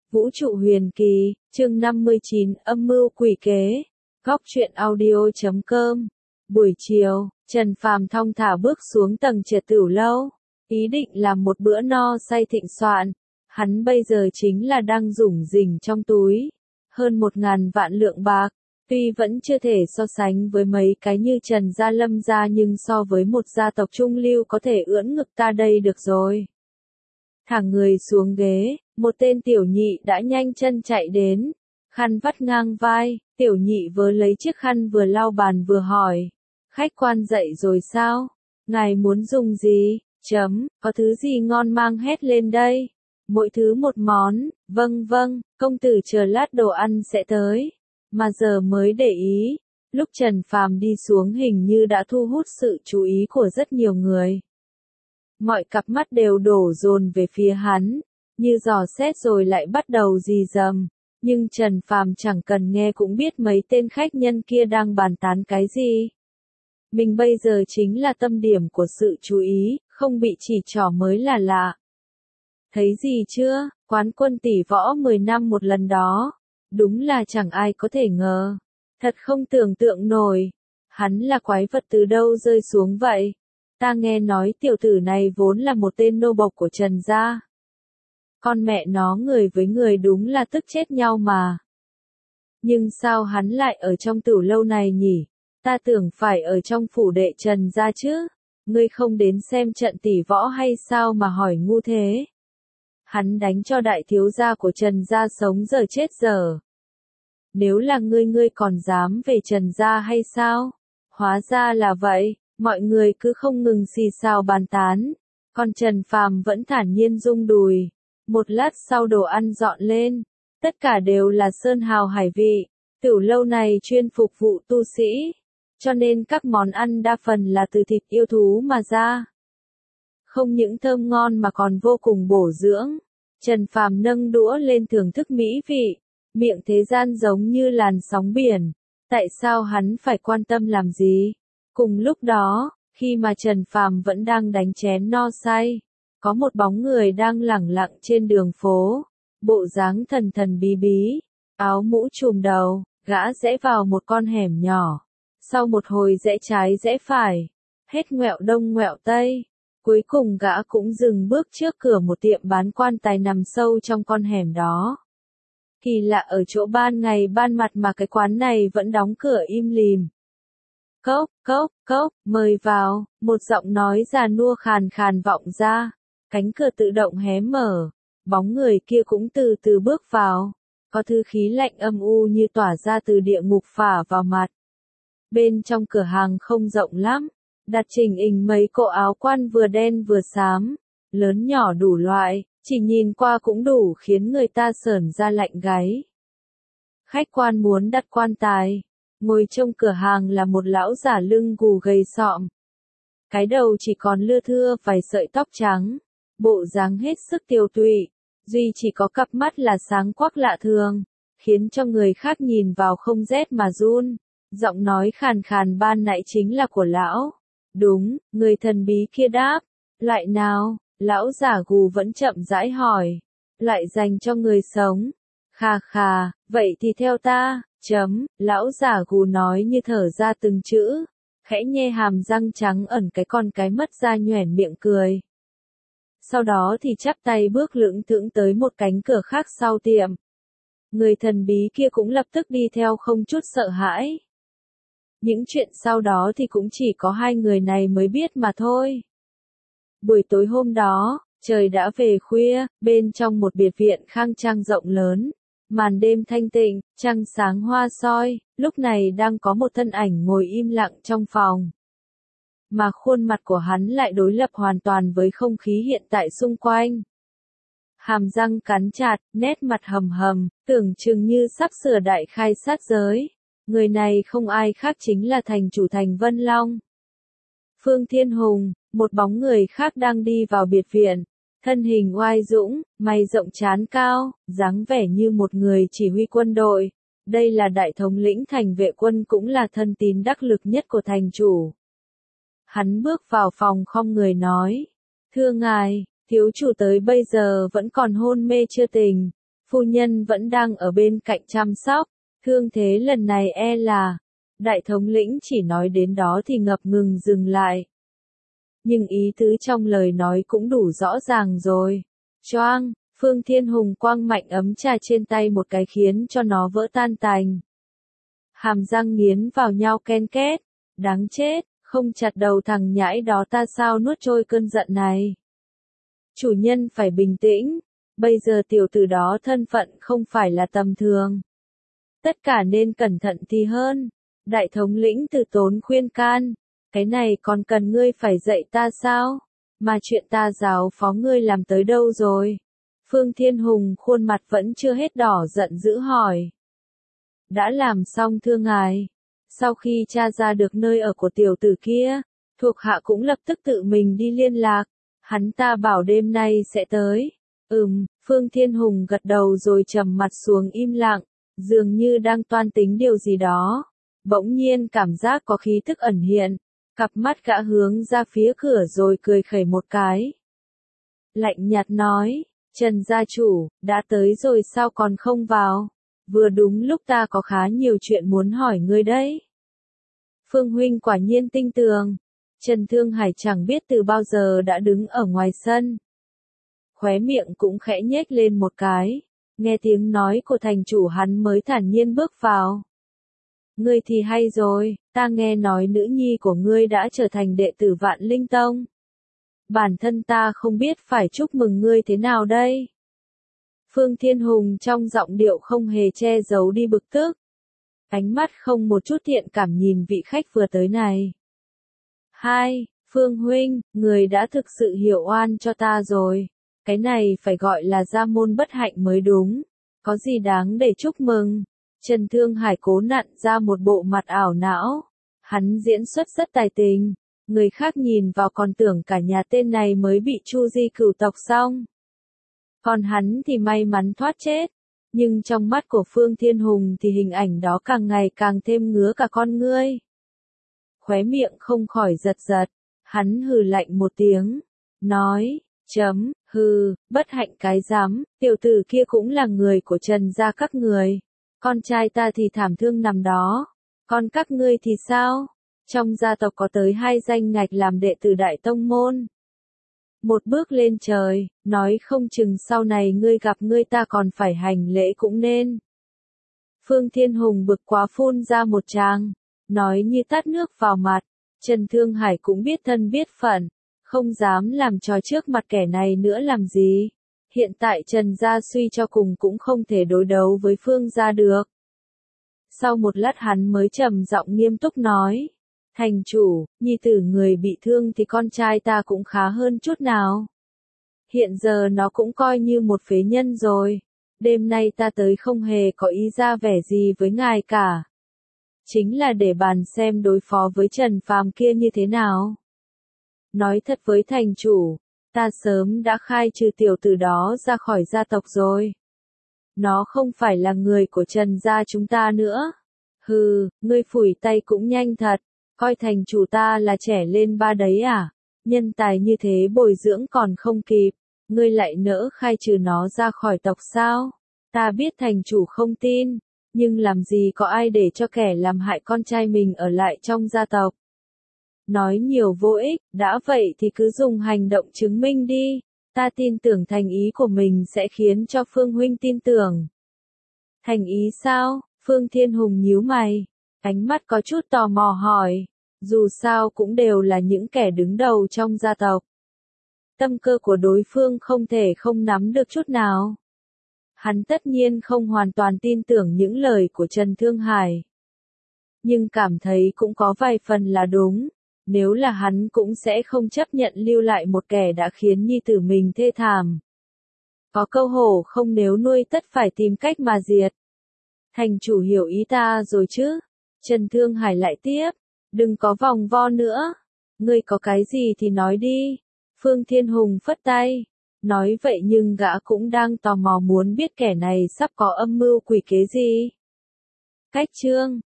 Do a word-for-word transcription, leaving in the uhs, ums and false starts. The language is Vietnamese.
Vũ trụ huyền kỳ, chương năm mươi chín, âm mưu quỷ kế. Góc truyện audio chấm com. Buổi chiều, Trần Phàm thong thả bước xuống tầng trệt tửu lâu, ý định làm một bữa no say thịnh soạn. Hắn bây giờ chính là đang rủng rỉnh trong túi hơn một ngàn vạn lượng bạc, tuy vẫn chưa thể so sánh với mấy cái như Trần gia Lâm gia, nhưng so với một gia tộc trung lưu có thể ưỡn ngực ta đây được rồi. Thẳng người xuống ghế, một tên tiểu nhị đã nhanh chân chạy đến, khăn vắt ngang vai, tiểu nhị vớ lấy chiếc khăn vừa lau bàn vừa hỏi, khách quan dậy rồi sao? Ngài muốn dùng gì? Chấm, có thứ gì ngon mang hết lên đây? Mỗi thứ một món, vâng vâng, công tử chờ lát đồ ăn sẽ tới. Mà giờ mới để ý, lúc Trần Phàm đi xuống hình như đã thu hút sự chú ý của rất nhiều người. Mọi cặp mắt đều đổ dồn về phía hắn, như dò xét rồi lại bắt đầu rì rầm. Nhưng Trần Phàm chẳng cần nghe cũng biết mấy tên khách nhân kia đang bàn tán cái gì. Mình bây giờ chính là tâm điểm của sự chú ý, không bị chỉ trỏ mới là lạ. Thấy gì chưa, quán quân tỷ võ mười năm một lần đó. Đúng là chẳng ai có thể ngờ. Thật không tưởng tượng nổi. Hắn là quái vật từ đâu rơi xuống vậy? Ta nghe nói tiểu tử này vốn là một tên nô bộc của Trần gia. Con mẹ nó, người với người đúng là tức chết nhau mà. Nhưng sao hắn lại ở trong tửu lâu này nhỉ? Ta tưởng phải ở trong phủ đệ Trần gia chứ. Ngươi không đến xem trận tỷ võ hay sao mà hỏi ngu thế? Hắn đánh cho đại thiếu gia của Trần gia sống giờ chết giờ. Nếu là ngươi ngươi còn dám về Trần gia hay sao? Hóa ra là vậy, mọi người cứ không ngừng xì xào bàn tán. Còn Trần Phàm vẫn thản nhiên rung đùi. Một lát sau đồ ăn dọn lên, tất cả đều là sơn hào hải vị. Tửu lâu này chuyên phục vụ tu sĩ, cho nên các món ăn đa phần là từ thịt yêu thú mà ra. Không những thơm ngon mà còn vô cùng bổ dưỡng. Trần Phàm nâng đũa lên thưởng thức mỹ vị, miệng thế gian giống như làn sóng biển. Tại sao hắn phải quan tâm làm gì? Cùng lúc đó, khi mà Trần Phàm vẫn đang đánh chén no say, có một bóng người đang lẳng lặng trên đường phố, bộ dáng thần thần bí bí, áo mũ trùm đầu, gã rẽ vào một con hẻm nhỏ. Sau một hồi rẽ trái rẽ phải, hết ngoẹo đông ngoẹo tây, cuối cùng gã cũng dừng bước trước cửa một tiệm bán quan tài nằm sâu trong con hẻm đó. Kỳ lạ ở chỗ ban ngày ban mặt mà cái quán này vẫn đóng cửa im lìm. Cốc, cốc, cốc, mời vào, một giọng nói già nua khàn khàn vọng ra. Cánh cửa tự động hé mở, bóng người kia cũng từ từ bước vào, có thứ khí lạnh âm u như tỏa ra từ địa ngục phả vào mặt. Bên trong cửa hàng không rộng lắm, đặt chỉnh ình mấy bộ áo quan vừa đen vừa xám, lớn nhỏ đủ loại, chỉ nhìn qua cũng đủ khiến người ta sởn ra lạnh gáy. Khách quan muốn đặt quan tài, ngồi trong cửa hàng là một lão giả lưng gù gầy sọm. Cái đầu chỉ còn lưa thưa vài sợi tóc trắng. Bộ dáng hết sức tiều tụy, duy chỉ có cặp mắt là sáng quắc lạ thường, khiến cho người khác nhìn vào không rét mà run. Giọng nói khàn khàn ban nãy chính là của lão. Đúng, người thần bí kia đáp. Loại nào? Lão giả gù vẫn chậm rãi hỏi. Lại dành cho người sống. Khà khà, vậy thì theo ta, chấm, lão giả gù nói như thở ra từng chữ, khẽ nhe hàm răng trắng ẩn cái con cái mất ra nhoẻn miệng cười. Sau đó thì chắp tay bước lững thững tới một cánh cửa khác sau tiệm. Người thần bí kia cũng lập tức đi theo không chút sợ hãi. Những chuyện sau đó thì cũng chỉ có hai người này mới biết mà thôi. Buổi tối hôm đó, trời đã về khuya, bên trong một biệt viện khang trang rộng lớn, màn đêm thanh tịnh, trăng sáng hoa soi, lúc này đang có một thân ảnh ngồi im lặng trong phòng. Mà khuôn mặt của hắn lại đối lập hoàn toàn với không khí hiện tại xung quanh. Hàm răng cắn chặt, nét mặt hầm hầm, tưởng chừng như sắp sửa đại khai sát giới. Người này không ai khác chính là thành chủ thành Vân Long. Phương Thiên Hùng, một bóng người khác đang đi vào biệt viện, thân hình oai dũng, mày rộng trán cao, dáng vẻ như một người chỉ huy quân đội. Đây là đại thống lĩnh thành vệ quân cũng là thân tín đắc lực nhất của thành chủ. Hắn bước vào phòng khom người nói, thưa ngài, thiếu chủ tới bây giờ vẫn còn hôn mê chưa tỉnh, Phu nhân vẫn đang ở bên cạnh chăm sóc, thương thế lần này e là, đại thống lĩnh chỉ nói đến đó thì ngập ngừng dừng lại. Nhưng ý tứ trong lời nói cũng đủ rõ ràng rồi. Choang, Phương Thiên Hùng quăng mạnh ấm trà trên tay một cái khiến cho nó vỡ tan tành. Hàm răng nghiến vào nhau ken két, đáng chết, không chặt đầu thằng nhãi đó ta sao nuốt trôi cơn giận này. Chủ nhân phải bình tĩnh, bây giờ tiểu tử đó thân phận không phải là tầm thường. Tất cả nên cẩn thận thì hơn. Đại thống lĩnh từ tốn khuyên can, cái này còn cần ngươi phải dạy ta sao? Mà chuyện ta giáo phó ngươi làm tới đâu rồi? Phương Thiên Hùng khuôn mặt vẫn chưa hết đỏ giận dữ hỏi. Đã làm xong thưa ngài. Sau khi tra ra được nơi ở của tiểu tử kia, thuộc hạ cũng lập tức tự mình đi liên lạc. Hắn ta bảo đêm nay sẽ tới. Ừm, Phương Thiên Hùng gật đầu rồi trầm mặt xuống im lặng, dường như đang toan tính điều gì đó. Bỗng nhiên cảm giác có khí tức ẩn hiện, cặp mắt gã hướng ra phía cửa rồi cười khẩy một cái. Lạnh nhạt nói, Trần gia chủ, đã tới rồi sao còn không vào? Vừa đúng lúc ta có khá nhiều chuyện muốn hỏi ngươi đấy. Phương huynh quả nhiên tinh tường. Trần Thương Hải chẳng biết từ bao giờ đã đứng ở ngoài sân. Khóe miệng cũng khẽ nhếch lên một cái, nghe tiếng nói của thành chủ hắn mới thản nhiên bước vào. Ngươi thì hay rồi, ta nghe nói nữ nhi của ngươi đã trở thành đệ tử Vạn Linh Tông. Bản thân ta không biết phải chúc mừng ngươi thế nào đây. Phương Thiên Hùng trong giọng điệu không hề che giấu đi bực tức. Ánh mắt không một chút thiện cảm nhìn vị khách vừa tới này. Hai, Phương huynh, người đã thực sự hiểu oan cho ta rồi. Cái này phải gọi là gia môn bất hạnh mới đúng. Có gì đáng để chúc mừng. Trần Thương Hải cố nặn ra một bộ mặt ảo não. Hắn diễn xuất rất tài tình. Người khác nhìn vào còn tưởng cả nhà tên này mới bị Chu Di cửu tộc xong. Còn hắn thì may mắn thoát chết. Nhưng trong mắt của Phương Thiên Hùng thì hình ảnh đó càng ngày càng thêm ngứa cả con ngươi. Khóe miệng không khỏi giật giật. Hắn hừ lạnh một tiếng. Nói, chấm, hừ, bất hạnh cái dám, tiểu tử kia cũng là người của Trần gia các người. Con trai ta thì thảm thương nằm đó. Còn các ngươi thì sao? Trong gia tộc có tới hai danh ngạch làm đệ tử đại tông môn. Một bước lên trời, nói không chừng sau này ngươi gặp ngươi ta còn phải hành lễ cũng nên. Phương Thiên Hùng bực quá phun ra một tràng, nói như tát nước vào mặt. Trần Thương Hải cũng biết thân biết phận, không dám làm trò trước mặt kẻ này nữa làm gì. Hiện tại Trần gia suy cho cùng cũng không thể đối đấu với Phương gia được. Sau một lát hắn mới trầm giọng nghiêm túc nói. Thành chủ, nhi tử người bị thương thì con trai ta cũng khá hơn chút nào. Hiện giờ nó cũng coi như một phế nhân rồi. Đêm nay ta tới không hề có ý ra vẻ gì với ngài cả. Chính là để bàn xem đối phó với Trần Phàm kia như thế nào. Nói thật với thành chủ, ta sớm đã khai trừ tiểu tử đó ra khỏi gia tộc rồi. Nó không phải là người của Trần gia chúng ta nữa. Hừ, ngươi phủi tay cũng nhanh thật. Coi thành chủ ta là trẻ lên ba đấy à? Nhân tài như thế bồi dưỡng còn không kịp. Ngươi lại nỡ khai trừ nó ra khỏi tộc sao? Ta biết thành chủ không tin. Nhưng làm gì có ai để cho kẻ làm hại con trai mình ở lại trong gia tộc. Nói nhiều vô ích, đã vậy thì cứ dùng hành động chứng minh đi. Ta tin tưởng thành ý của mình sẽ khiến cho Phương huynh tin tưởng. Thành ý sao? Phương Thiên Hùng nhíu mày. Ánh mắt có chút tò mò hỏi. Dù sao cũng đều là những kẻ đứng đầu trong gia tộc. Tâm cơ của đối phương không thể không nắm được chút nào. Hắn tất nhiên không hoàn toàn tin tưởng những lời của Trần Thương Hải. Nhưng cảm thấy cũng có vài phần là đúng. Nếu là hắn cũng sẽ không chấp nhận lưu lại một kẻ đã khiến nhi tử mình thê thảm. Có câu hổ không nếu nuôi tất phải tìm cách mà diệt. Thành chủ hiểu ý ta rồi chứ? Trần Thương Hải lại tiếp. Đừng có vòng vo nữa. Ngươi có cái gì thì nói đi. Phương Thiên Hùng phất tay. Nói vậy nhưng gã cũng đang tò mò muốn biết kẻ này sắp có âm mưu quỷ kế gì. Cách chương